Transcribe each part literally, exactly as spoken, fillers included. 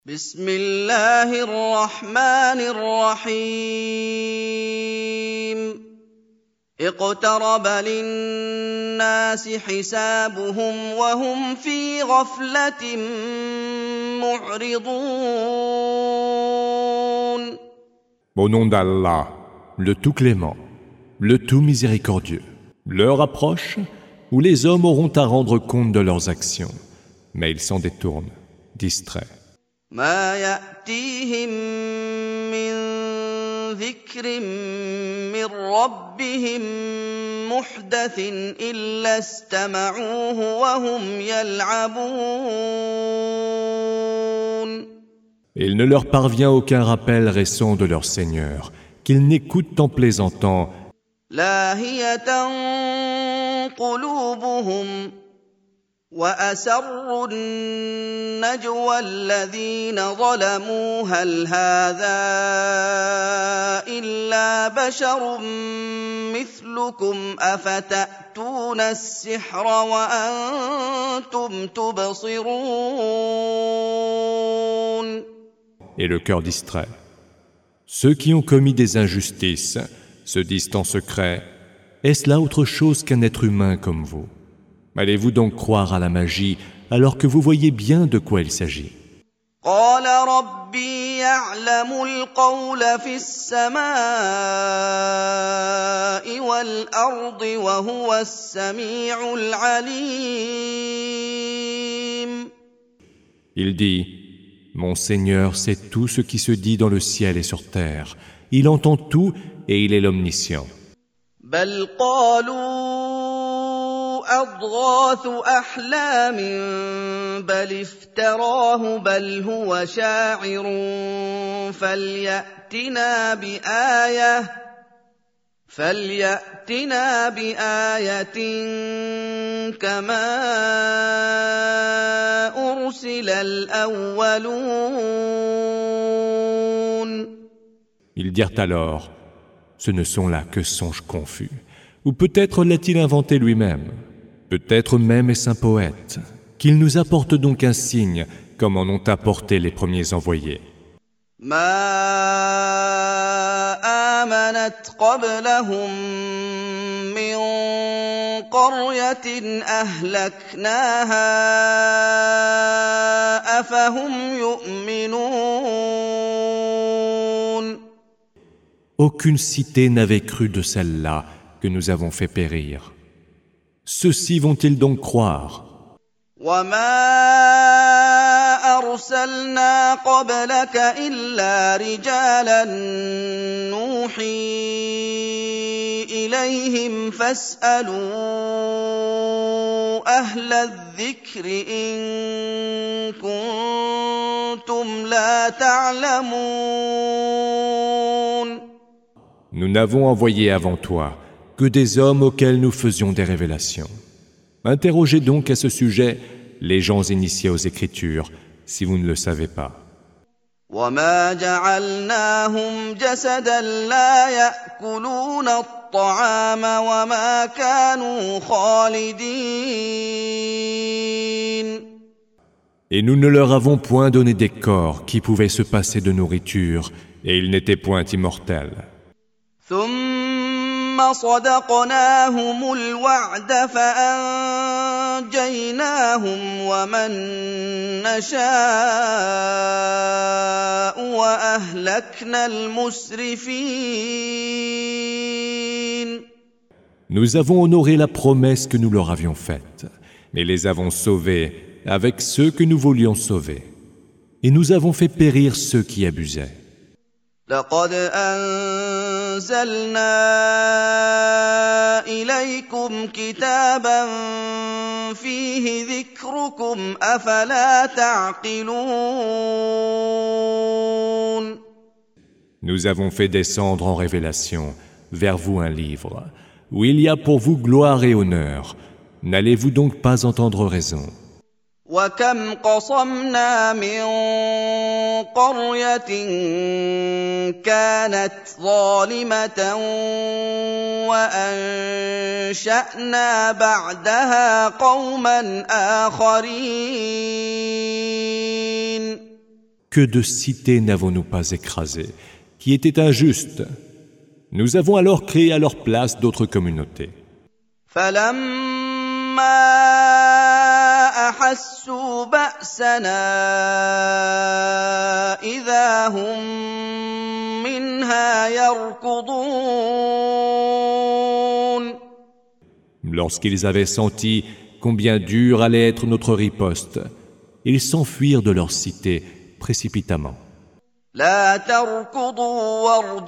بسم الله الرحمن الرحيم اقترب للناس حسابهم وهم في غفلة معرضون. Au nom d'Allah, le tout clément, le tout miséricordieux. L'heure approche où les hommes auront à rendre compte de leurs actions, mais ils s'en détournent, distraits. ما يأتيهم من ذكر من ربهم محدث إلا استمعوه وهم يلعبون. Il ne leur parvient aucun rappel récent de leur Seigneur, qu'ils n'écoutent en plaisantant. لاهية قلوبهم وأسروا النجوى الذين ظلموا هل هذا إلا بشر مثلكم أفتأتون السحر وأنتم تبصرون. Et le cœur distrait. Ceux qui ont commis des injustices se disent en secret, est-ce là autre chose qu'un être humain comme vous? Allez-vous donc croire à la magie alors que vous voyez bien de quoi il s'agit? قال ربي يعلم القول في السماء والأرض وهو السميع العليم. Il dit, mon Seigneur sait tout ce qui se dit dans le ciel et sur terre. Il entend tout et il est l'omniscient. بل قالوا أضغاث أحلام بل افتراه بل هو شاعر فليأتنا بآية فليأتنا بآية كما أرسل الأولون. Ils dirent alors, ce ne sont là que songes confus. Ou peut-être l'a-t-il inventé lui-même. Peut-être même est-ce un poète. Qu'il nous apporte donc un signe, comme en ont apporté les premiers envoyés. ما آمنت قبلهم من قرية أهلكناها أفهم يؤمنون. Aucune cité n'avait cru de celle-là que nous avons fait périr. Ceux-ci vont-ils donc croire? وما أرسلنا قبلك إلا رجالا نوحي إليهم فاسألوا أهل الذكر إن كنتم لا تعلمون. Nous n'avons envoyé avant toi que des hommes auxquels nous faisions des révélations. Interrogez donc à ce sujet les gens initiés aux Écritures, si vous ne le savez pas. وما جعلناهم جسدا لا يأكلون الطعام وما كانوا خالدين. Et nous ne leur avons point donné des corps qui pouvaient se passer de nourriture, et ils n'étaient point immortels. ثم صدقناهم الوعد فأنجيناهم ومن نشاء وأهلكنا المسرفين. Nous avons honoré la promesse que nous leur avions faite, mais les avons sauvés avec ceux que nous voulions sauver. Et nous avons fait périr ceux qui abusaient. لقد أنزلنا إليكم كتابا فيه ذكركم أفلا تعقلون. Nous avons fait descendre en révélation vers vous un livre où il y a pour vous gloire et honneur. N'allez-vous donc pas entendre raison? وكم قصمنا من قرية كانت ظالمة وأنشأنا بعدها قوما آخرين. Que de cités n'avons-nous pas écrasées, qui étaient injustes? Nous avons alors créé à leur place d'autres communautés. فَلَمَّا أَحَسُّوا بَأْسَنَا إِذَا هُم مِّنْهَا يَرْكُضُونَ. Lorsqu'ils avaient senti combien dure allait être notre riposte, ils s'enfuirent de leur cité précipitamment. لا تركضوا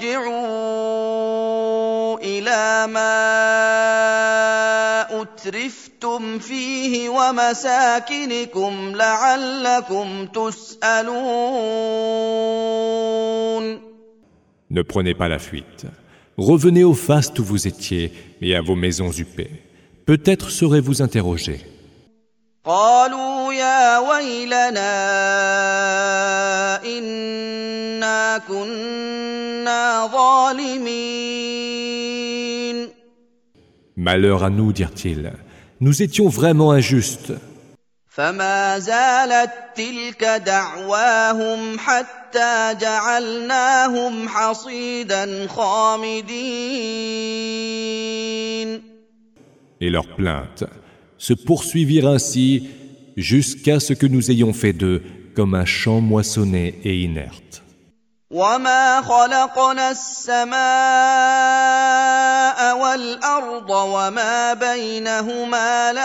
وارجعوا إلى ما أترفتم فيه ومساكنكم لعلكم تسألون. Ne prenez pas la fuite. Revenez au faste où vous étiez et à vos maisons huppées. Peut-être serez-vous interrogés. قالوا يا ويلنا إنا كنا ظالمين. Malheur à nous, dirent-ils. Nous étions vraiment injustes. فما زالت تلك دعواهم حتى جعلناهم حصيدا خامدين. Et leurs plaintes se poursuivirent ainsi jusqu'à ce que nous ayons fait d'eux comme un champ moissonné et inerte. وما خلقنا السماء والأرض وما بينهما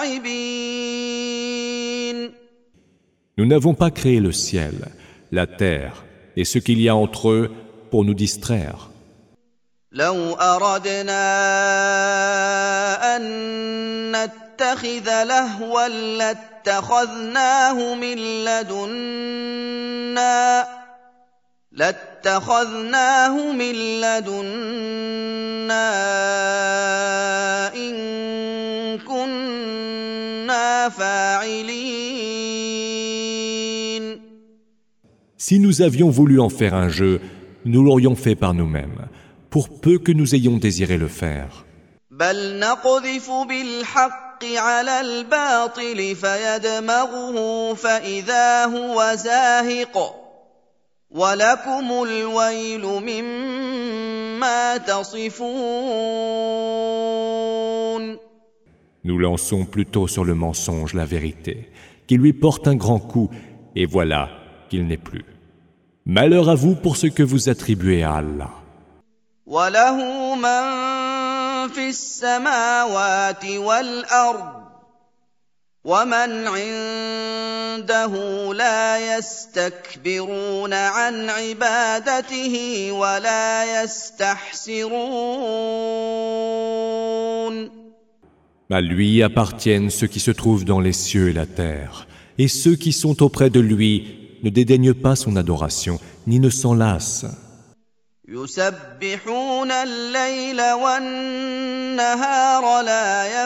لاعبين. Nous n'avons pas créé le ciel, la terre et ce qu'il y a entre eux pour nous distraire. لو أردنا أن نتخذ لهوا لاتخذناه من لدنا لاتخذناه من لدنا إن كنا فاعلين. Si nous avions voulu en faire un jeu, nous l'aurions fait par nous-mêmes, pour peu que nous ayons désiré le faire. بل نقذف بالحق على الباطل فيدمغه فإذا هو زاهق ولكم الويل مما تصفون. Nous lançons plutôt sur le mensonge la vérité, qui lui porte un grand coup, et voilà qu'il n'est plus. Malheur à vous pour ce que vous attribuez à Allah. وله من في السماوات والأرض ومن عنده لا يستكبرون عن عبادته ولا يستحسرون. À lui appartiennent ceux qui se trouvent dans les cieux et la terre, et ceux qui sont auprès de lui ne dédaignent pas son adoration, ni ne s'en lassent. يسبحون الليل والنهار لا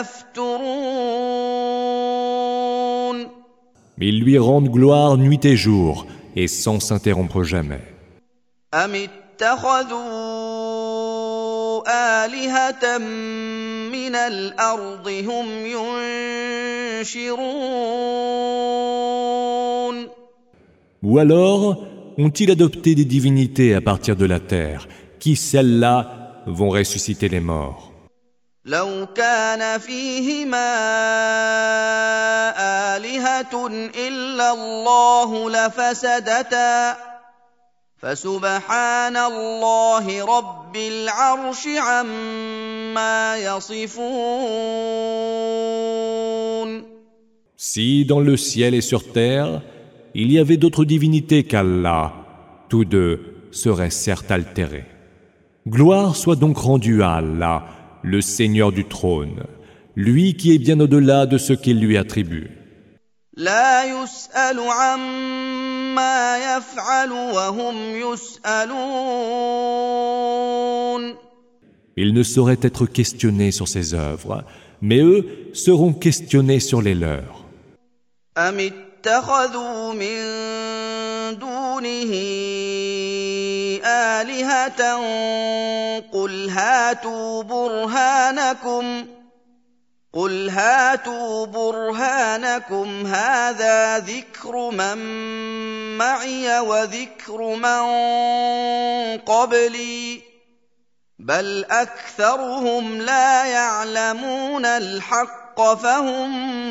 يفترون. Ils lui rendent gloire nuit et jour, et sans s'interrompre jamais. أم اتخذوا آلهة من الأرض هم ينشرون. Ou alors, ont-ils adopté des divinités à partir de la terre, qui, celles-là, vont ressusciter les morts? لو كان فيهما آلهة إلا الله لفسدتا فسبحان الله رب العرش عما يصفون. Si dans le ciel et sur terre, il y avait d'autres divinités qu'Allah, tous deux seraient certes altérés. Gloire soit donc rendue à Allah, le Seigneur du trône, lui qui est bien au-delà de ce qu'il lui attribue. لا يسأل عما يفعل وهم يسألون. Il ne saurait être questionné sur ses œuvres, mais eux seront questionnés sur les leurs. أم اتخذوا من دونه آلهة قل هاتوا برهانكم قل هاتوا برهانكم هذا ذكر من معي وذكر من قبلي بل أكثرهم لا يعلمون الحق فهم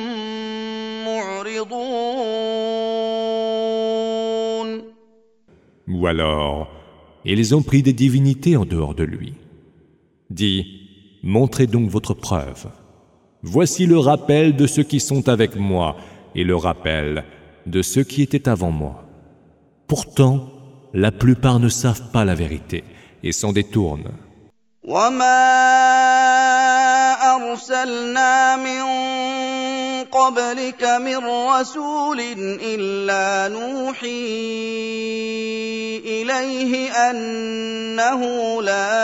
معرضون. Ou alors, ils ont pris des divinités en dehors de lui. Dis, montrez donc votre preuve. Voici le rappel de ceux qui sont avec moi et le rappel de ceux qui étaient avant moi. Pourtant, la plupart ne savent pas la vérité et s'en détournent. وما أرسلنا من قبلك من رسول إلا نوحي إليه أنه لا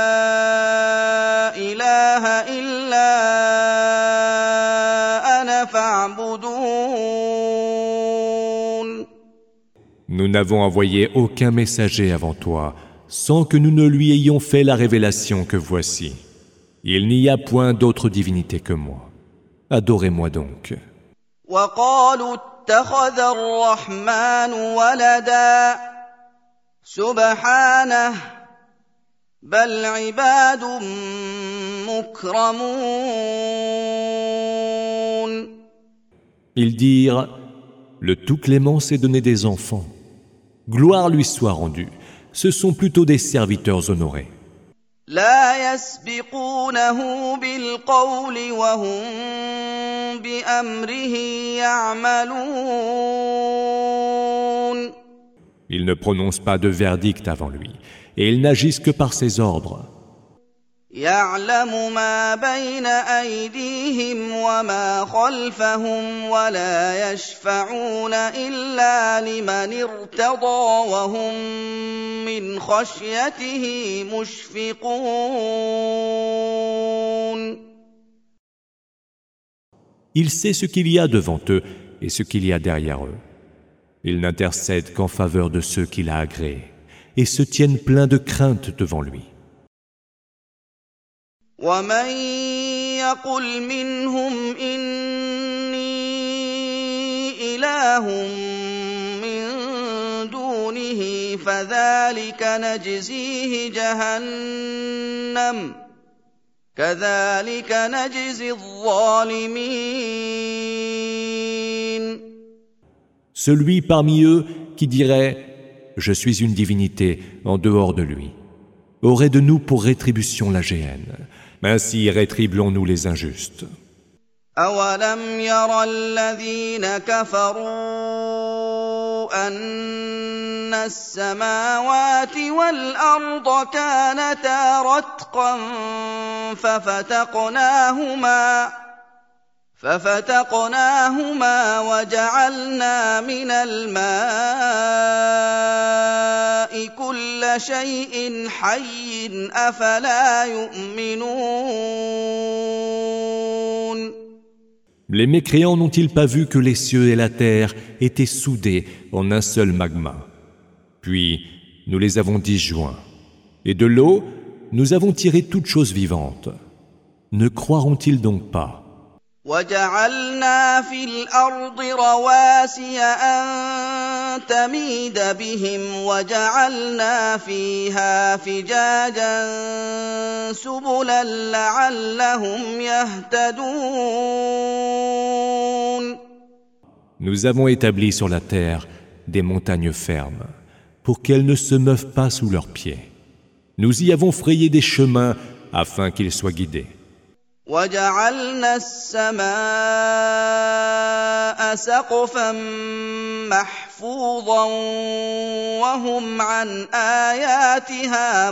إله إلا أنا فاعبدون. Nous n'avons envoyé aucun messager avant toi, sans que nous ne lui ayons fait la révélation que voici. Il n'y a point d'autre divinité que moi. Adorez-moi donc. وقالوا اتخذ الرحمن ولدا سبحانه بل عباد مكرمون. Ils dirent, le Tout-Clément s'est donné des enfants. Gloire lui soit rendue. Ce sont plutôt des serviteurs honorés. لا يسبقونه بالقول وهم بأمره يعملون. Ils ne prononcent pas de verdict avant lui, et ils n'agissent que par ses ordres. يعلم ما بين أيديهم وما خلفهم ولا يشفعون إلا لمن ارتضى وهم من خشيته مشفقون. Il sait ce qu'il y a devant eux et ce qu'il y a derrière eux. Il n'intercède qu'en faveur de ceux qu'il a agréés et se tiennent pleins de crainte devant lui. ومن يقل منهم إني إله من دونه فذلك نجزيه جهنم كذلك نجزي الظالمين. Celui parmi eux qui dirait « Je suis une divinité en dehors de lui » aurait de nous pour rétribution la géhenne. Ainsi rétribuons-nous les injustes. أولم ير الذين كفروا أن السماوات والأرض كانتا رتقا ففتقناهما ففتقناهما وجعلنا من الماء كل شيء حي أفلا يؤمنون. Les mécréants n'ont-ils pas vu que les cieux et la terre étaient soudés en un seul magma? Puis, nous les avons disjoints. Et de l'eau, nous avons tiré toute chose vivante. Ne croiront-ils donc pas? وجعلنا في الأرض رواسي أن تميد بهم وجعلنا فيها فجاجا سبلا لعلهم يهتدون. Nous avons établi sur la terre des montagnes fermes pour qu'elles ne se meuvent pas sous leurs pieds. Nous y avons frayé des chemins afin qu'ils soient guidés. وجعلنا السماء سقفا محفوظا وهم عن آياتها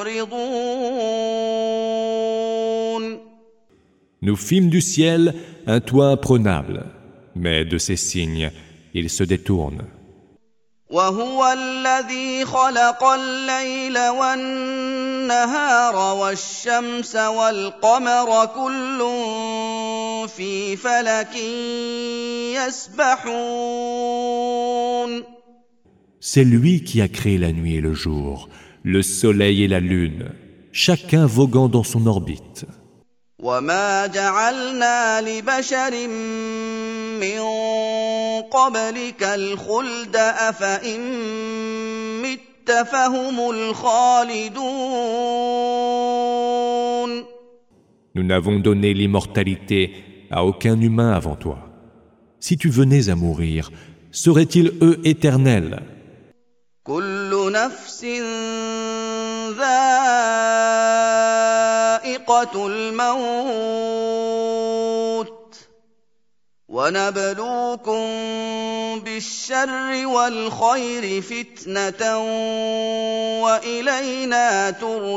معرضون. Nous fîmes du ciel un toit imprenable, mais de ses signes, ils se détournent. وهو الذي خلق الليل والنهار والشمس والقمر كل في فلك يسبحون. C'est lui qui a créé la nuit et le jour, le soleil et la lune, chacun voguant dans son orbite. وما جعلنا لبشر من قبلك الخلد أفإن مت فهم الخالدون. Nous n'avons donné l'immortalité à aucun humain avant toi. Si tu venais à mourir, seraient-ils eux éternels? كل نفس ذائقة الموت ونبلوكم بالشر والخير فتنة وإلينا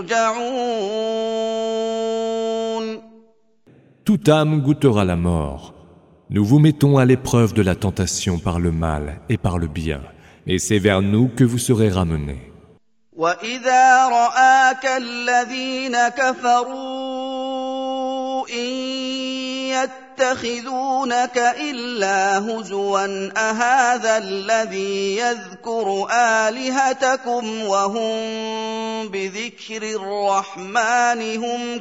ترجعون. Toute âme goûtera la mort. Nous vous mettons à l'épreuve de la tentation par le mal et par le bien, et c'est vers nous que vous serez ramenés. وَإِذَا رَآكَ الَّذِينَ كَفَرُوا إِن يَتَّخِذُونَكَ إِلَّا هُزُوًا أَهَٰذَا الَّذِي يَذْكُرُ آلِهَتَكُمْ وَهُم بِذِكْرِ الرَّحْمَٰنِ هُمْ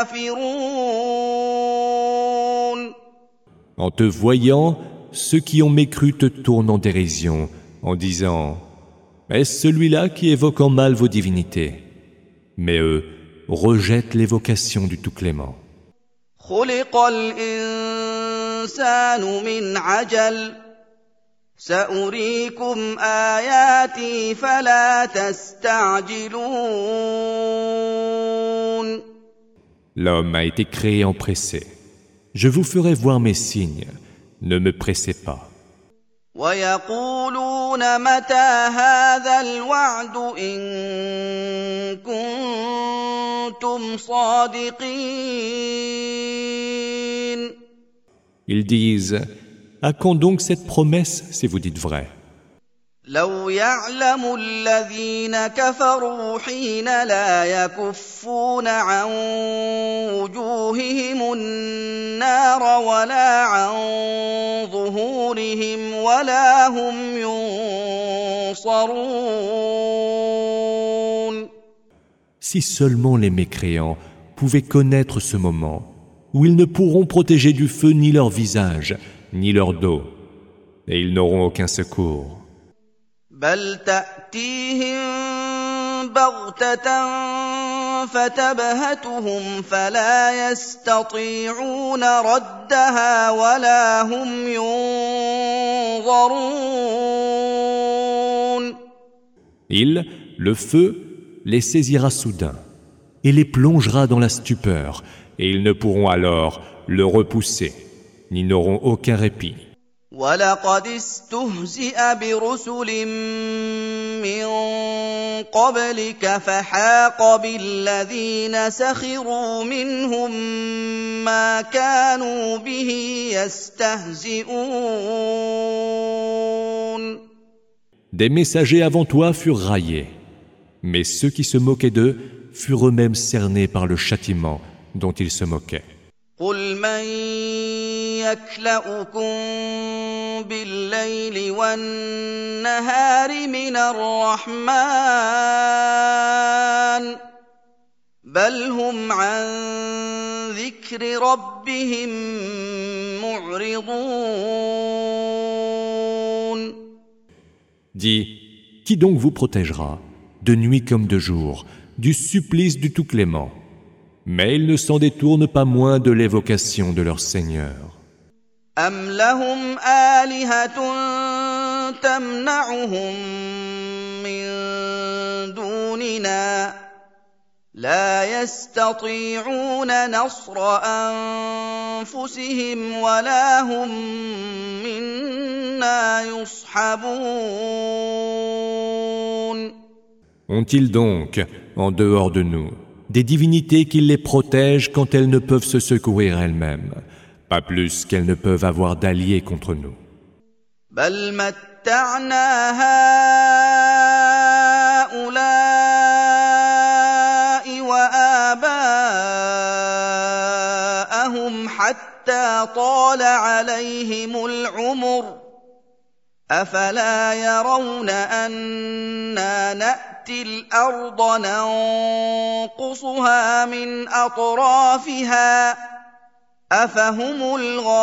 كَافِرُونَ. En te voyant, ceux qui ont mécru te tournent en dérision, en disant « Est-ce celui-là qui évoque en mal vos divinités ?» Mais eux rejettent l'évocation du Tout-Clément. خُلِقَ الْإِنسَانُ مِنْ عَجَلٍ سَأُرِيكُمْ آيَاتِي فَلَا تَسْتَعْجِلُونَ. L'homme a été créé empressé. Je vous ferai voir mes signes. Ne me pressez pas. وَيَقُولُونَ مَتَىٰ هَٰذَا الْوَعْدُ إِن كُنتُمْ صَادِقِينَ. Ils disent « À quand donc cette promesse si vous dites vrai ?» لو يعلم الذين كفروا حين لا يكفون عن وجوههم النار ولا عن ظهورهم ولا هم ينصرون. Si seulement les mécréants pouvaient connaître ce moment où ils ne pourront protéger du feu ni leur visage, ni leur dos, et ils n'auront aucun secours. بل تأتيهم بغتة فتبهتهم فلا يستطيعون ردها ولا هم ينظرون. Il, le feu, les saisira soudain et les plongera dans la stupeur, et ils ne pourront alors le repousser, ni n'auront aucun répit. وَلَقَدِ اسْتُهْزِئَ بِرُسُلٍ مِّن قَبْلِكَ فَحَاقَ بِالَّذِينَ سَخِرُوا مِنْهُم مَّا كَانُوا بِهِ يَسْتَهْزِئُونَ. Des messagers avant toi furent raillés, mais ceux qui se moquaient d'eux furent eux-mêmes cernés par le châtiment dont ils se moquaient. قُلْ مَن يَكْلَؤُكُم بِاللَّيْلِ وَالنَّهَارِ مِنَ الرَّحْمَٰنِ بَلْ هُمْ عَن ذِكْرِ رَبِّهِم مُّعْرِضُونَ. Dis, qui donc vous protégera, de nuit comme de jour, du supplice du Tout-Clément? Mais ils ne s'en détournent pas moins de l'évocation de leur Seigneur. أَمْ لَهُمْ آلِهَةٌ تَمْنَعُهُم مِّن دُونِنَا لَا يَسْتَطِيعُونَ نَصْرَ أَنفُسِهِمْ وَلَا هُم مِّنَّا يُصْحَبُونَ. Ont-ils donc, en dehors de nous, des divinités qui les protègent quand elles ne peuvent se secourir elles-mêmes, pas plus qu'elles ne peuvent avoir d'alliés contre nous? بل متعنا هؤلاء وآباءهم حتى طال عليهم العمر أفلا يرون أنا نأتي الأرض ننقصها من أطرافها أفهم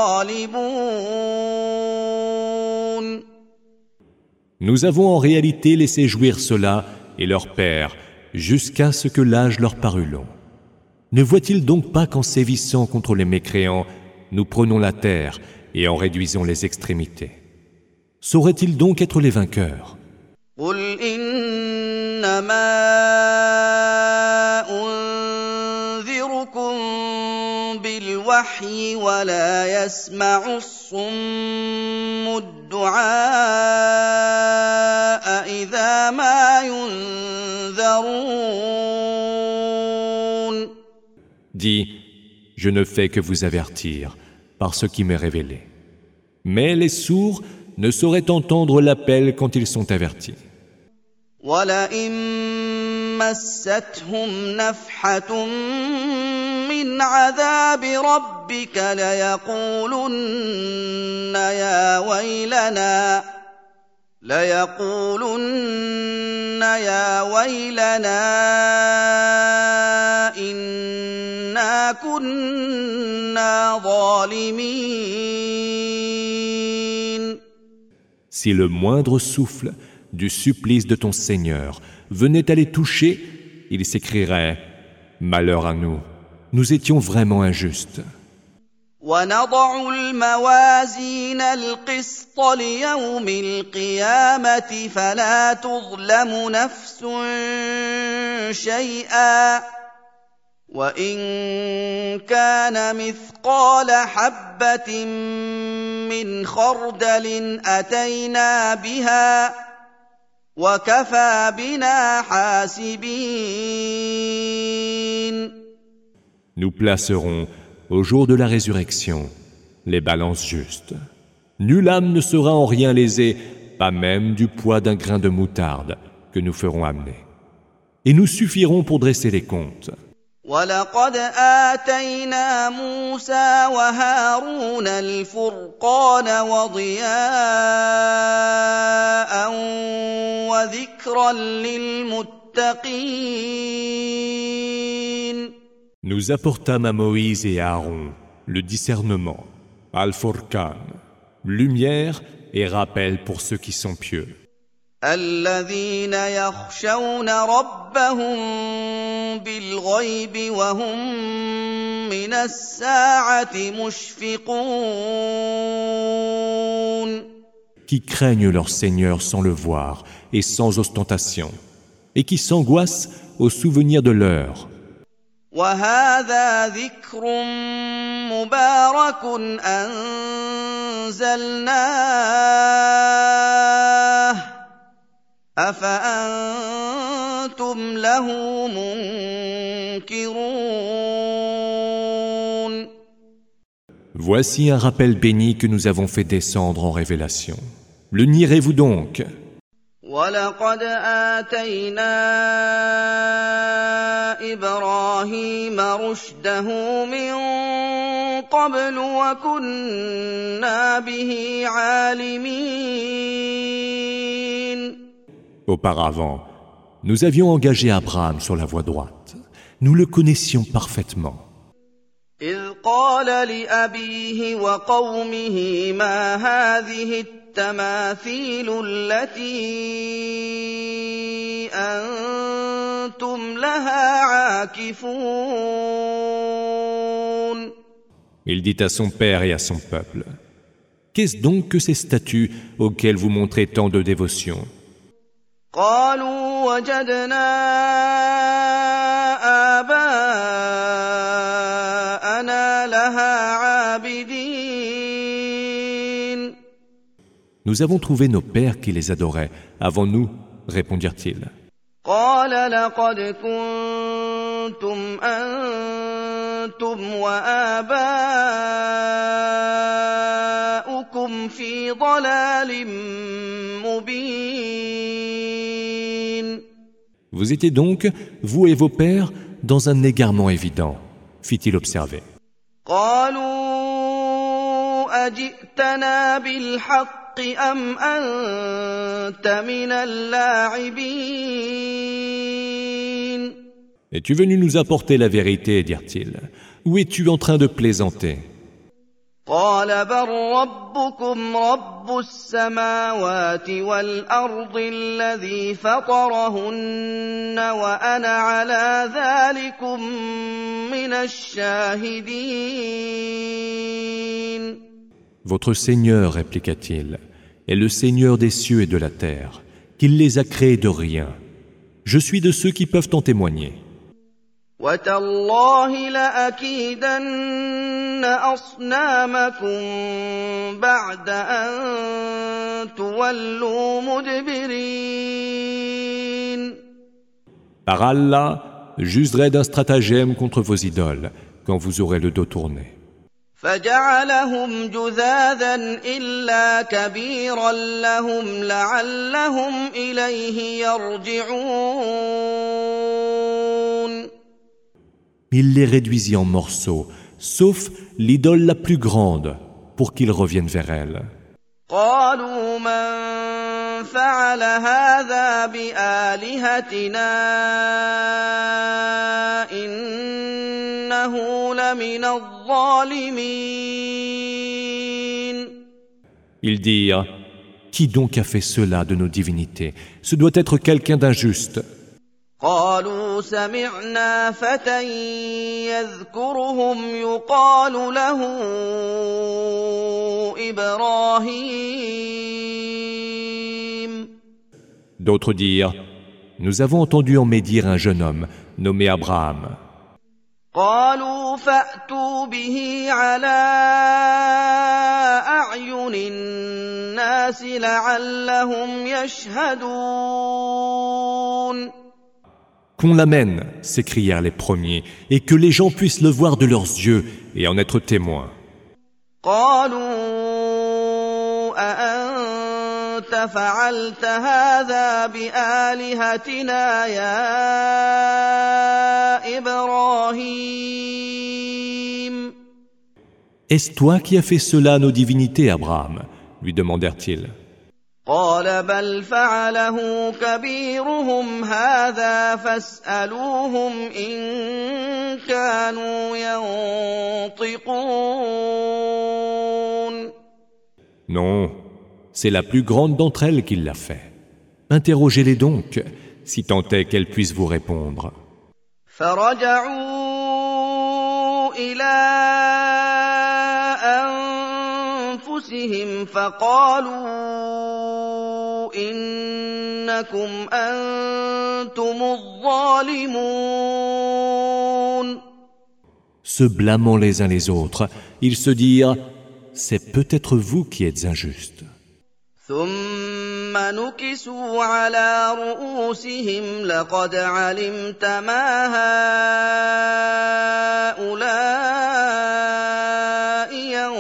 الغالبون. Nous avons en réalité laissé jouir cela et leur père jusqu'à ce que l'âge leur parût long. Ne voient-ils donc pas qu'en sévissant contre les mécréants, nous prenons la terre et en réduisons les extrémités? Sauraient-ils donc être les vainqueurs? قل إنما أنذركم بالوحي ولا يسمع الصم الدعاء إذا ما ينذرون. Dis, je ne fais que vous avertir par ce qui m'est révélé. Mais les sourds ne sauraient entendre l'appel quand ils sont avertis. وَلَئِن مَّسَّتْهُمْ نَفْحَةٌ مِّنْ عَذَابِ رَبِّكَ لَيَقُولُنَّ يَا وَيْلَنَا لَيَقُولُنَّ يَا وَيْلَنَا إِنَّا كُنَّا ظَالِمِينَ. Si le moindre souffle du supplice de ton Seigneur venait à les toucher, ils s'écrieraient « Malheur à nous, nous étions vraiment injustes. » وَنَضَعُ الْمَوَازِينَ الْقِسْطَ لِيَوْمِ الْقِيَامَةِ فَلَا تُظْلَمُ نَفْسٌ شَيْئًا وَإِن كَانَ مِثْقَالَ حَبَّةٍ مِّنْ خَرْدَلٍ أَتَيْنَا بِهَا وَكَفَى بِنَا حَاسِبِينَ. Nous placerons au jour de la résurrection les balances justes. Nulle âme ne sera en rien lésée, pas même du poids d'un grain de moutarde que nous ferons amener. Et nous suffirons pour dresser les comptes. وَلَقَدْ آتَيْنَا مُوسَى وَهَارُونَ الْفُرْقَانَ وَضِيَاءً وَذِكْرًا لِّلْمُتَّقِينَ. Nous apportâmes à Moïse et à Aaron le discernement, Al-Furqan, lumière et rappel pour ceux qui sont pieux. الذين يخشون ربهم بالغيب وهم من الساعة مشفقون. Qui craignent leur Seigneur sans le voir et sans ostentation, et qui s'angoissent au souvenir de l'heure. وهذا ذكر مبارك أنزلناه أفأنتم له منكرون. Voici un rappel béni que nous avons fait descendre en révélation. Le nierez-vous donc? وَلَقَدْ آتَيْنَا إِبْرَاهِيمَ رُشْدَهُ مِن قَبْلُ وَكُنَّا بِهِ عَالِمِينَ. Auparavant, nous avions engagé Abraham sur la voie droite. Nous le connaissions parfaitement. إِذْ قَالَ لِأَبِيهِ وَقَوْمِهِ مَا هَٰذِهِ التَّمَاثِيلُ الَّتِي أَنتُمْ لَهَا عَاكِفُونَ. Il dit à son père et à son peuple: Qu'est-ce donc que ces statues auxquelles vous montrez tant de dévotion? قالوا وجدنا آباءنا لها عابدين. Nous avons trouvé nos pères qui les adoraient avant nous, répondirent-ils. قال لقد كنتم أنتم وآباؤكم في ضلال مبين. Vous étiez donc, vous et vos pères, dans un égarement évident, fit-il observer. قالوا أجئتنا بالحق أم أنت من اللاعبين. Es-tu venu nous apporter la vérité, dirent-ils, ou es-tu en train de plaisanter? قال بل ربكم رب السماوات والأرض الذي فطرهن وأنا على ذلكم من الشاهدين. Votre Seigneur, répliqua-t-il, est le Seigneur des cieux et de la terre, qu'il les a créés de rien. Je suis de ceux qui peuvent en témoigner. وتالله لأكيدن أصنامكم بعد أن تولوا مدبرين. Par Allah, j'userai d'un stratagème contre vos idoles quand vous aurez le dos tourné. فجعلهم جذاذا إلا كبيرا لهم لعلهم إليه يرجعون. Il les réduisit en morceaux, sauf l'idole la plus grande, pour qu'ils reviennent vers elle. قالوا من فعل هذا بآلهتنا إنه لمن الظالمين. Ils dirent, qui donc a fait cela de nos divinités? Ce doit être quelqu'un d'injuste. قالوا سمعنا فتى يذكرهم يقال له إبراهيم. D'autres dirent, nous avons entendu en médire un jeune homme nommé Abraham. قالوا فأتوا به على أعين الناس لعلهم يشهدون. Qu'on l'amène, s'écrièrent les premiers, et que les gens puissent le voir de leurs yeux et en être témoins. قالوا أأنت فعلت هذا بآلهتنا يا إبراهيم. Est-ce toi qui as fait cela à nos divinités, Abraham? Lui demandèrent-ils. قال بل فعله كبيرهم هذا فاسألوهم إن كانوا ينطقون. Non, c'est la plus grande d'entre elles qui l'a fait. Interrogez-les donc, si tant est qu'elles puissent vous répondre. فرجعوا إلى أنفسهم فقالوا إنكم أنتم الظالمون. Se blâmant les uns les autres, ils se dirent, c'est peut-être vous qui êtes injustes. ثم نكسوا على رؤوسهم لقد علمت ما هؤلاء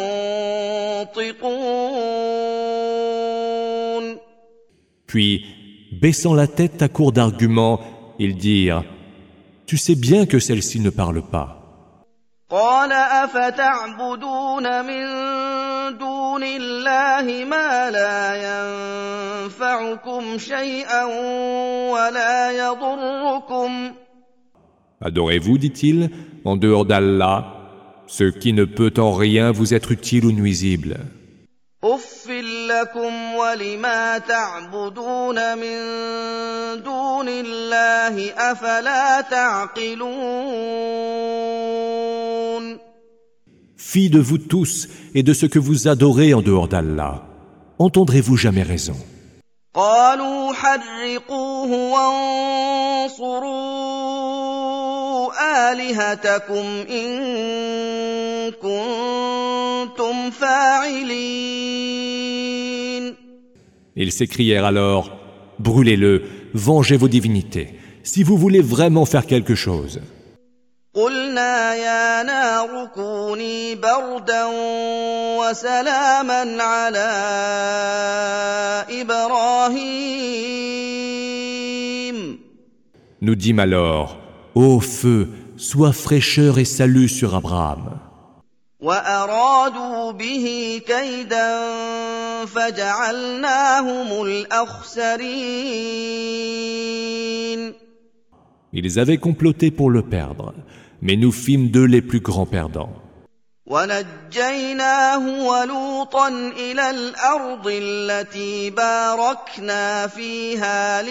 ينطقون. Puis, baissant la tête à court d'arguments, ils dirent, tu sais bien que celle-ci ne parle pas. قال أفتعبدون من دون الله ما لا ينفعكم شيئا ولا يضركم. Adorez-vous, dit-il, en dehors d'Allah, ce qui ne peut en rien vous être utile ou nuisible. أف لكم ولما تعبدون من دون الله أفلا تعقلون. Fi de vous tous et de ce que vous adorez en dehors d'Allah, entendrez-vous jamais raison? قالوا حرقوه وانصروا آلهتكم إن كنتم فاعلين. Ils s'écrièrent alors, brûlez-le, vengez vos divinités, si vous voulez vraiment faire quelque chose. قلنا يا نار كوني بردا وسلاما على إبراهيم. Nous dîmes alors, ô feu, sois fraîcheur et salut sur Abraham. وأرادوا به كيدا فجعلناهم الأخسرين. Ils avaient comploté pour le perdre, mais nous fîmes d'eux les plus grands perdants. ونجيناه ولوطا إلى الأرض التي باركنا فيها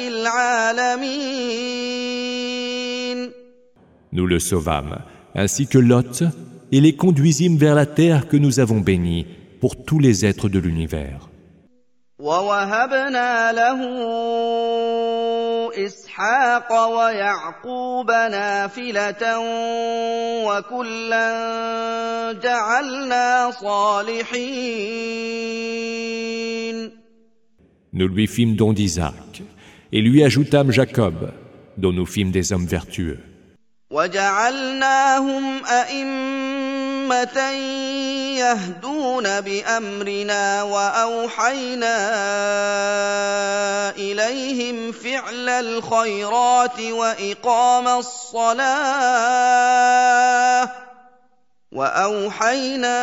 للعالمين. Nous le sauvâmes, ainsi que Lot, et les conduisîmes vers la terre que nous avons bénie pour tous les êtres de l'univers. ووهبنا له إسحاق ويعقوب نافلة وكلا جعلنا صالحين. Nous lui fîmes don d'Isaac, et lui ajoutâmes Jacob, dont nous fîmes des hommes vertueux. وجعلناهم أئمة يهدون بأمرنا وأوحينا إليهم فعل الخيرات وإقام الصلاة وأوحينا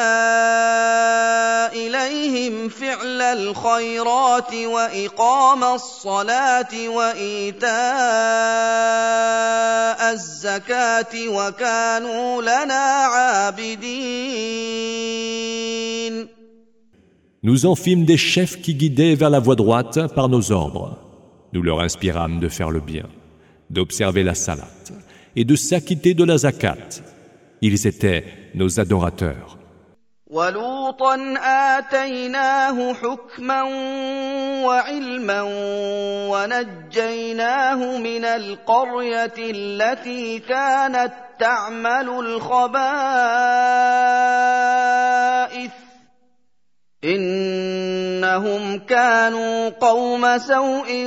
إليهم فعل الخيرات وإقام الصلاة وإيتاء الزكاة وكانوا لنا عابدين. Nous en fîmes des chefs qui guidaient vers la voie droite par nos ordres. Nous leur inspirâmes de faire le bien, d'observer la salat et de s'acquitter de la zakat. Ils étaient nos adorateurs. وَلُوطًا آتَيْنَاهُ حُكْمًا وَعِلْمًا وَنَجَّيْنَاهُ مِنَ الْقَرْيَةِ الَّتِي كَانَتْ تَعْمَلُ الْخَبَائِثَ إِنَّهُمْ كَانُوا قَوْمَ سَوْءٍ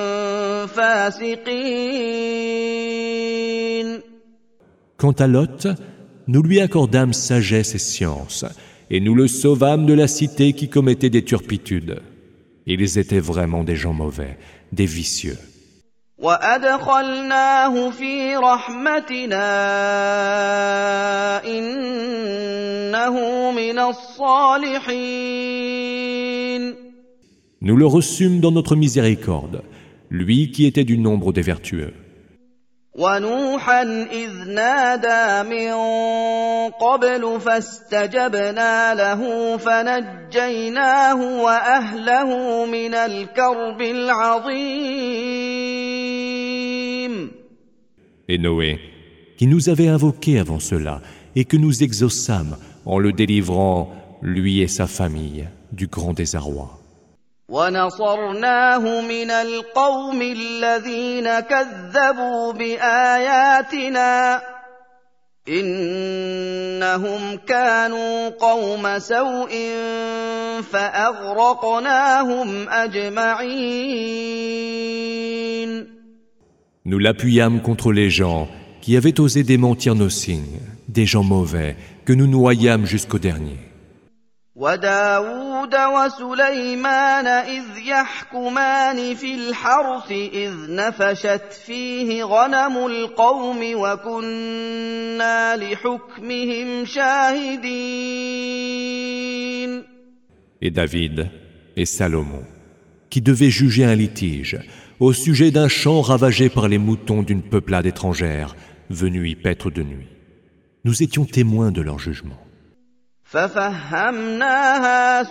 فَاسِقِينَ. Quant à Lot, nous lui accordâmes sagesse et science, et nous le sauvâmes de la cité qui commettait des turpitudes. Ils étaient vraiment des gens mauvais, des vicieux. وَأَدْخَلْنَاهُ فِي رَحْمَتِنَا إِنَّهُ مِنَ الصَّالِحِينَ. Nous le reçûmes dans notre miséricorde, lui qui était du nombre des vertueux. وَنُوحًا إِذْ نَادَىٰ مِن قَبْلُ فَاسْتَجَبْنَا لَهُ فَنَجَّيْنَاهُ وَأَهْلَهُ مِنَ الْكَرْبِ الْعَظِيمِ. Et Noé, qui nous avait invoqués avant cela, et que nous exaucâmes en le délivrant, lui et sa famille, du grand désarroi. وَنَصَرْنَاهُ مِنَ الْقَوْمِ الَّذِينَ كَذَّبُوا بِآيَاتِنَا إِنَّهُمْ كَانُوا قَوْمَ سَوْءٍ فَأَغْرَقْنَاهُمْ أَجْمَعِينَ. Nous l'appuyâmes contre les gens qui avaient osé démentir nos signes, des gens mauvais, que nous noyâmes jusqu'au dernier. وَدَاوُودَ وَسُلَيْمَانَ إِذْ يَحْكُمَانِ فِي الْحَرْثِ إِذْ نَفَشَتْ فِيهِ غَنَمُ الْقَوْمِ وَكُنَّا لِحُكْمِهِمْ شَاهِدِينَ. Et David et Salomon, qui devaient juger un litige au sujet d'un champ ravagé par les moutons d'une peuplade étrangère venue y paître de nuit. Nous étions témoins de leur jugement. فَفَهَّمْنَاهَا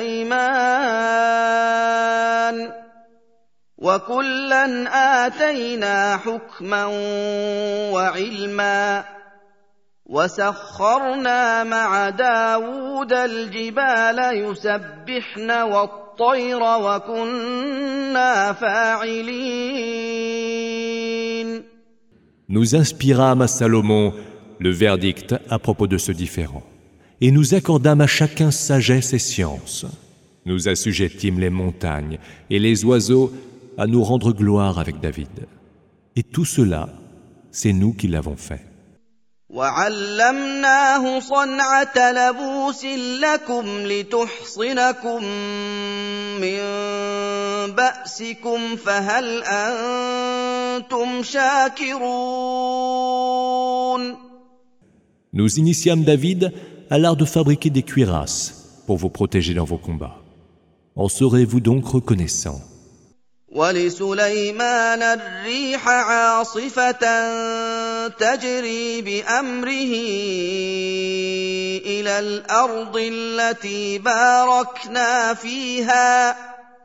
سُلَيْمَانَ وَكُلًّا آتَيْنَا حُكْمًا وَعِلْمًا وَسَخَّرْنَا مَعَ دَاوُودَ الْجِبَالَ يُسَبِّحْنَ وَالطَّيْرَ وَكُنَّا فَاعِلِينَ. Nous inspirâmes à Salomon le verdict à propos de ce différend. Et nous accordâmes à chacun sagesse et science. Nous assujettîmes les montagnes et les oiseaux à nous rendre gloire avec David. Et tout cela, c'est nous qui l'avons fait. وَعَلَّمْنَاهُ صَنْعَةَ لَبُوسٍ لَكُمْ لِتُحْصِنَكُم مِّن بَأْسِكُمْ فَهَلْ أَنتُمْ شَاكِرُونَ. Nous initiâmes David à l'art de fabriquer des cuirasses pour vous protéger dans vos combats. En serez-vous donc reconnaissants? ولسليمان الريح عاصفة تجري بأمره إلى الأرض التي باركنا فيها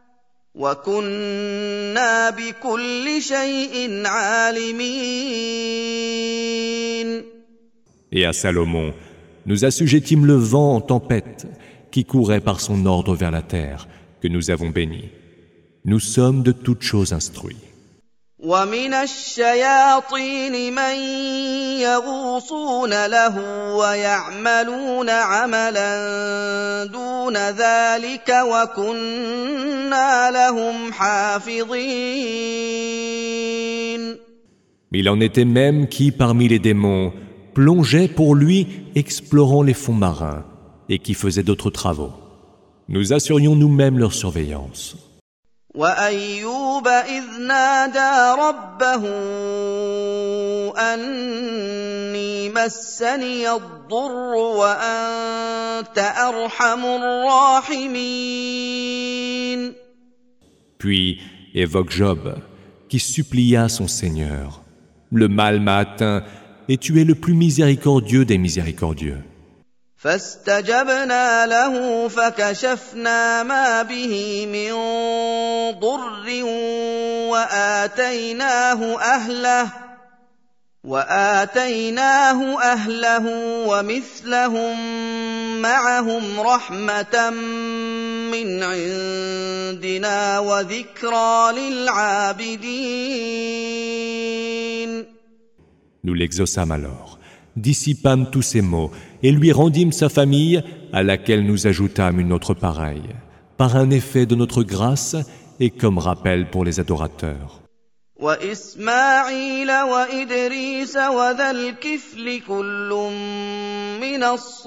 وكنا بكل شيء عالمين. Et à Salomon, nous assujettîmes le vent en tempête qui courait par son ordre vers la terre, que nous avons béni. Nous sommes de toutes choses instruits. ومن الشياطين من يغوصون له ويعملون عملا دون ذلك وكنا لهم حافظين. Il en était même qui, parmi les démons, plongeaient pour lui, explorant les fonds marins, et qui faisaient d'autres travaux. Nous assurions nous-mêmes leur surveillance. وأيوب إذ نادى ربه أني مسني الضر وأنت أرحم الراحمين. Puis évoque Job, qui supplia son Seigneur. Le mal m'a atteint, et tu es le plus miséricordieux des miséricordieux. فاستجبنا له فكشفنا ما به من ضر وآتيناه أهله وآتيناه أهله ومثلهم معهم رحمة من عندنا وذكرى للعابدين. Nous l'exaucâmes alors, dissipâmes tous ses maux et lui rendîmes sa famille à laquelle nous ajoutâmes une autre pareille, par un effet de notre grâce et comme rappel pour les adorateurs. وإسماعيل وإدريس وذا الكفل كل من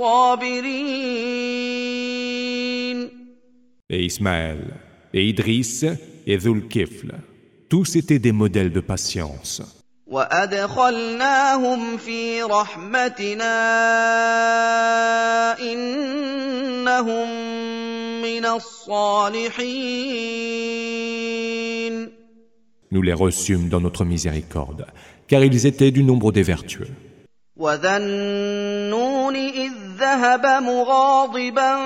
الصابرين. Et Ismaël, et Idriss, et Dhul-Kifl, tous étaient des modèles de patience. وأدخلناهم في رحمتنا إنهم من الصالحين. Nous les reçûmes dans notre miséricorde, car ils étaient du nombre des vertueux. وذا النون إذ ذهب مغاضبا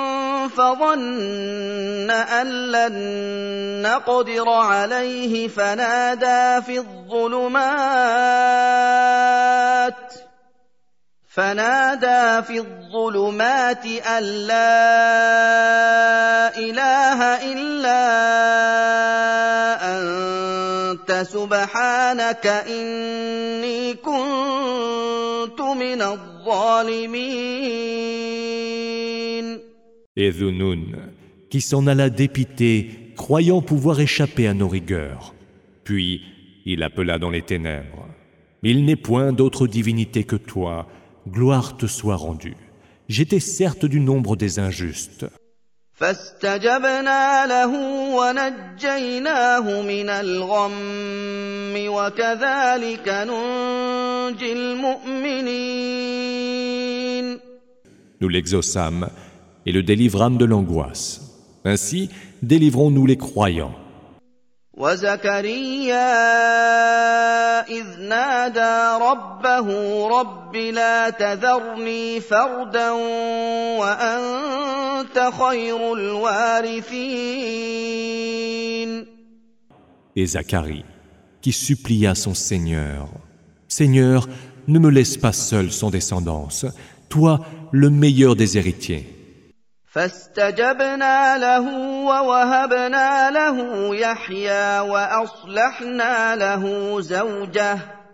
فظن أن لن نقدر عليه فنادى في الظلمات فنادى في الظلمات أن لا إله إلا أنت سبحانك إني كنت من الظالمين. Et Dhunoun, qui s'en alla dépité, croyant pouvoir échapper à nos rigueurs. Puis il appela dans les ténèbres. Il n'est point d'autre divinité que toi, gloire te soit rendue. J'étais certes du nombre des injustes. فاستجبنا له ونجيناه من الغم وكذلك ننجي المؤمنين. Nous l'exaucâmes et le délivrâmes de l'angoisse. Ainsi, délivrons-nous les croyants. وزكريا إذ نادى ربه رب لا تذرني فردا وأنت خير الوارثين. Et Zacharie, qui supplia son Seigneur, Seigneur, ne me laisse pas seul sans descendance, toi, le meilleur des héritiers. فاستجبنا له ووهبنا له يحيى وأصلحنا له زوجه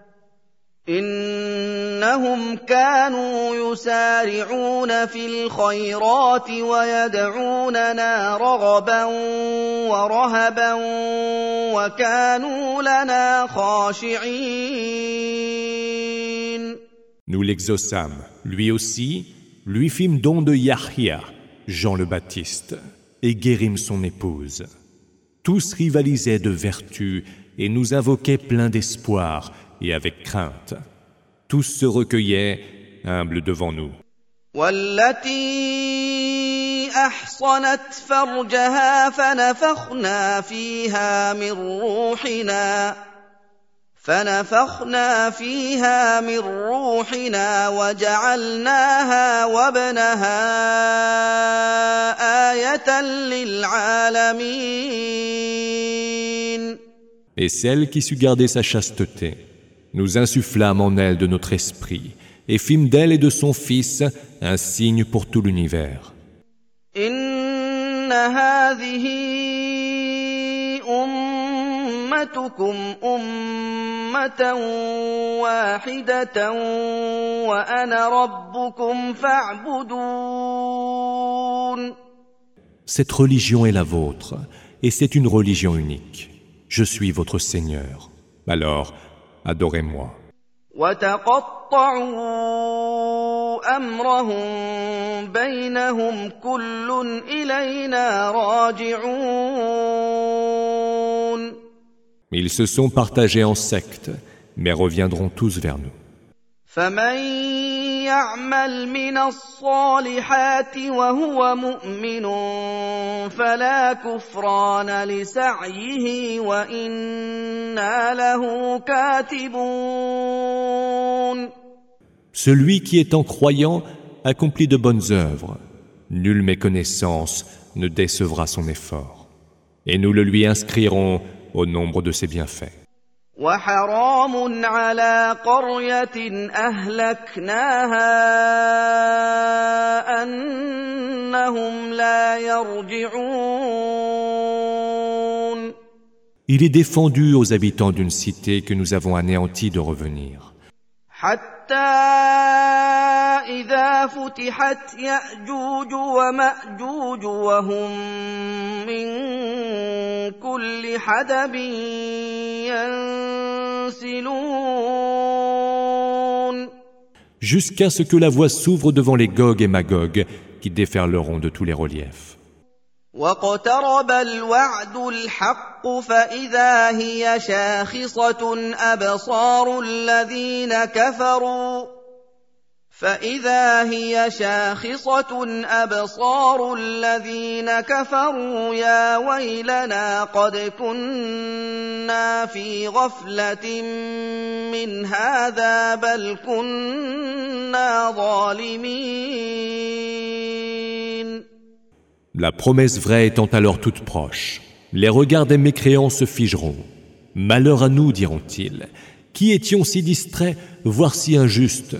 إنهم كانوا يسارعون في الخيرات ويدعوننا رغبا ورهبا وكانوا لنا خاشعين. Nous l'exaucâmes, lui aussi, lui fîmes don de Yahya, Jean le Baptiste, et guérîmes son épouse. Tous rivalisaient de vertu et nous invoquaient pleins d'espoir et avec crainte. Tous se recueillaient, humbles devant nous. والتي أحصنت فرجها فنفخنا فيها من روحنا فنفخنا فيها من روحنا وجعلناها وابنها آية للعالمين. Et celle qui sut garder sa chasteté, nous insufflâmes en elle de notre esprit et fîmes d'elle et de son fils un signe pour tout l'univers. إن هذه أمتكم أمة واحدة وأنا ربكم فاعبدون. Cette religion est la vôtre, et c'est une religion unique. Je suis votre Seigneur. Alors, adorez-moi. وتقطعوا أمرهم بينهم كل إلينا راجعون. Ils se sont partagés en sectes, mais reviendront tous vers nous. فمن يعمل من الصالحات وهو مؤمن فلا كفران لسعيه وإنا له كاتبون. Celui qui étant croyant accomplit de bonnes œuvres. Nulle méconnaissance ne décevra son effort. Et nous le lui inscrirons au nombre de ses bienfaits. وحرام على قرية أهلكناها أنهم لا يرجعون. Il est défendu aux habitants d'une cité que nous avons anéantie de revenir. حتى إذا فتحت يأجوج ومأجوج وهم من كل حدب ينسلون. Jusqu'à ce que la voie s'ouvre devant les Gog et Magog qui déferleront de tous les reliefs. واقترب الوعد الحق فإذا هي شاخصة أبصار الذين كفروا فإذا هي شاخصة أبصار الذين كفروا يا ويلنا قد كنا في غفلة من هذا بل كنا ظالمين. La promesse vraie étant alors toute proche, les regards des mécréants se figeront. Malheur à nous, diront-ils, qui étions si distraits, voire si injustes.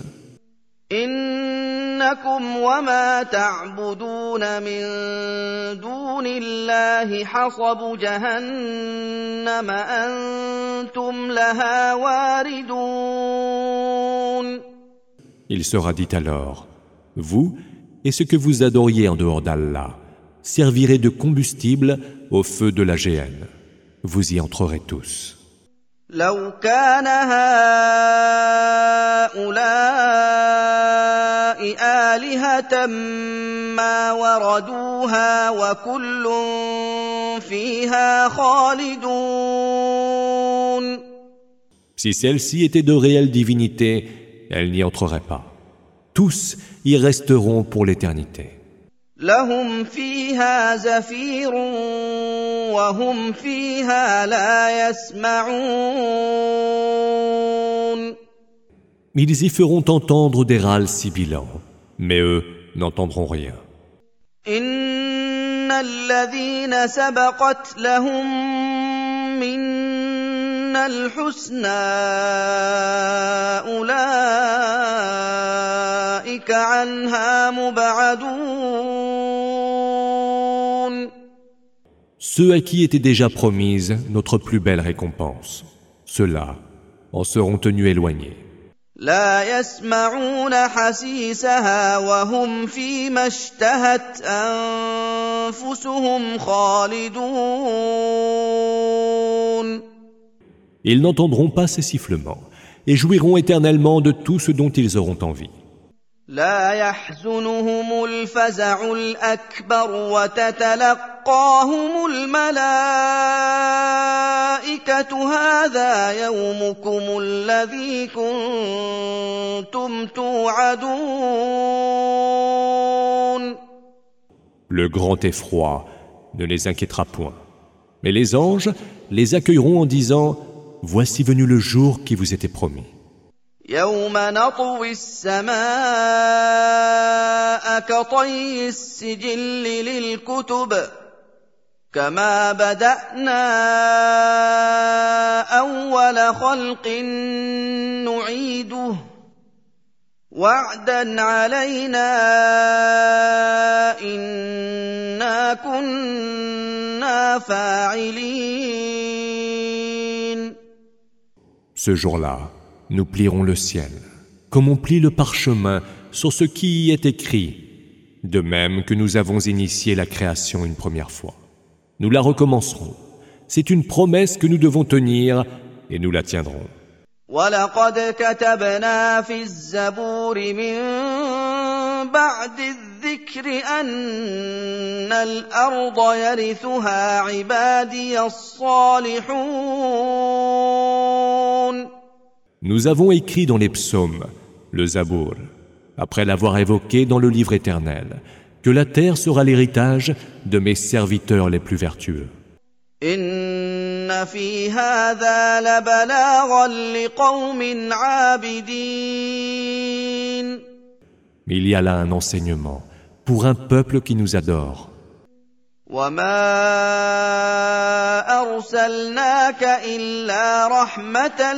إنكم وما تعبدون من دون الله حصب جهنم أنتم لها واردون. Il sera dit alors, vous et ce que vous adoriez en dehors d'Allah servirez de combustible au feu de la géhenne. Vous y entrerez tous. لو كان هؤلاء آلهة ما وردوها وكل فيها خالدون. Si celles-ci étaient de réelles divinités, elles n'y entreraient pas. Tous y resteront pour l'éternité. لهم فيها زفير وهم فيها لا يسمعون. Ils y feront entendre des râles sibilants, mais eux n'entendront rien. إن الذين سبقت لهم منا الحسنى أولئك عنها مبعدون. Ceux à qui était déjà promise notre plus belle récompense, ceux-là en seront tenus éloignés. لا يسمعون حسيسها وهم فيما اشتهت أنفسهم خالدون. Ils n'entendront pas ces sifflements et jouiront éternellement de tout ce dont ils auront envie. لا يحزنهم الفزع الأكبر وتتلقاهم الملائكة هذا يومكم الذي كنتم توعدون. Le grand effroi ne les inquiétera point. Mais les anges les accueilleront en disant « Voici venu le jour qui vous était promis. » يوم نطوي السماء كطي السجل للكتب كما بدأنا أول خلق نعيده وعدا علينا إنا كنا فاعلين. Ce jour-là, nous plierons le ciel, comme on plie le parchemin sur ce qui y est écrit, de même que nous avons initié la création une première fois. Nous la recommencerons. C'est une promesse que nous devons tenir et nous la tiendrons. وَلَقَدْ كَتَبْنَا فِي الزَّبُورِ مِن بَعْدِ الذِّكْرِ أَنَّ الْأَرْضَ يَرِثُهَا عِبَادِيَ الصَّالِحُونَ. Nous avons écrit dans les psaumes, le Zabour, après l'avoir évoqué dans le livre éternel, que la terre sera l'héritage de mes serviteurs les plus vertueux. إِنَّ فِي هَذَا لَبَلَاغًا لِقَوْمٍ عَابِدِينَ. Mais il y a là un enseignement pour un peuple qui nous adore. وَمَا أَرْسَلْنَاكَ إِلَّا رَحْمَةً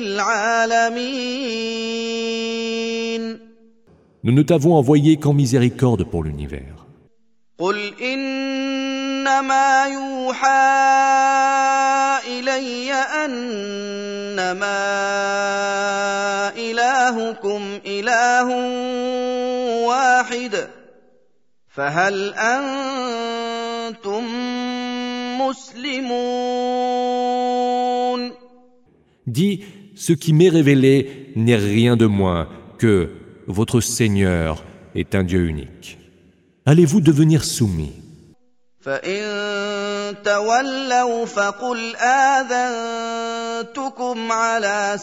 لِلْعَالَمِينَ. Nous ne t'avons envoyé qu'en miséricorde pour l'univers. قُلْ إِنَّمَا يُوحَى إِلَيَّ أَنَّمَا إِلَٰهُكُمْ إِلَٰهٌ وَاحِدٌ فَهَلْ أَنتُم مُّسْلِمُونَ. Dis, ce qui m'est révélé n'est rien de moins que votre Seigneur est un Dieu unique. Allez-vous devenir soumis? فَإِن تَوَلَّوْا فَقُلْ آذَنتُكُمْ عَلَىٰ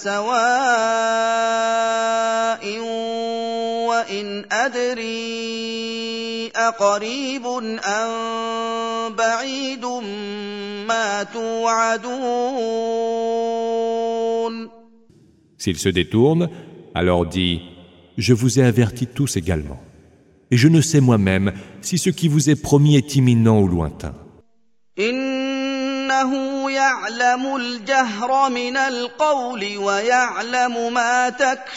سَوَاءٍ وَإِنْ أَدْرِي أَقَرِيبٌ أَم بَعِيدٌ مَّا تُوعَدُونَ. S'ils se détournent, alors dis, je vous ai avertis tous également. Et je ne sais moi-même si ce qui vous est promis est imminent ou lointain. إِنَّهُ يَعْلَمُ الْجَهْرَ مِنَ الْقَوْلِ وَيَعْلَمُ مَا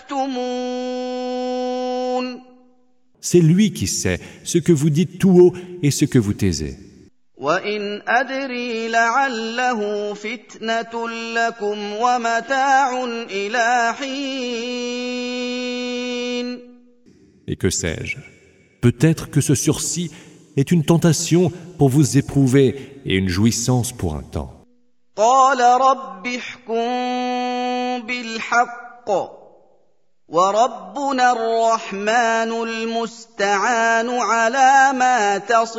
تَكْتُمُونَ. C'est lui qui sait ce que vous dites tout haut et ce que vous taisez. وَإِنْ أَدْرِي لَعَلَّهُ فِتْنَةٌ لَكُمْ وَمَتَاعٌ إِلَىٰ حِينٍ. Et que sais-je? Peut-être que ce sursis est une tentation pour vous éprouver et une jouissance pour un temps. قَالَ رَبِّ احْكُم بِالْحَقِّ وَرَبُّنَا الرَّحْمَنُ الْمُسْتَعَانُ عَلَىٰ مَا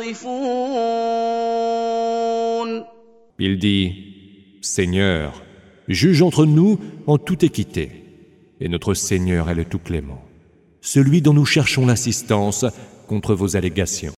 تَصِفُونَ. Il dit, Seigneur, juge entre nous en toute équité. Et notre Seigneur est le tout clément, celui dont nous cherchons l'assistance contre vos allégations.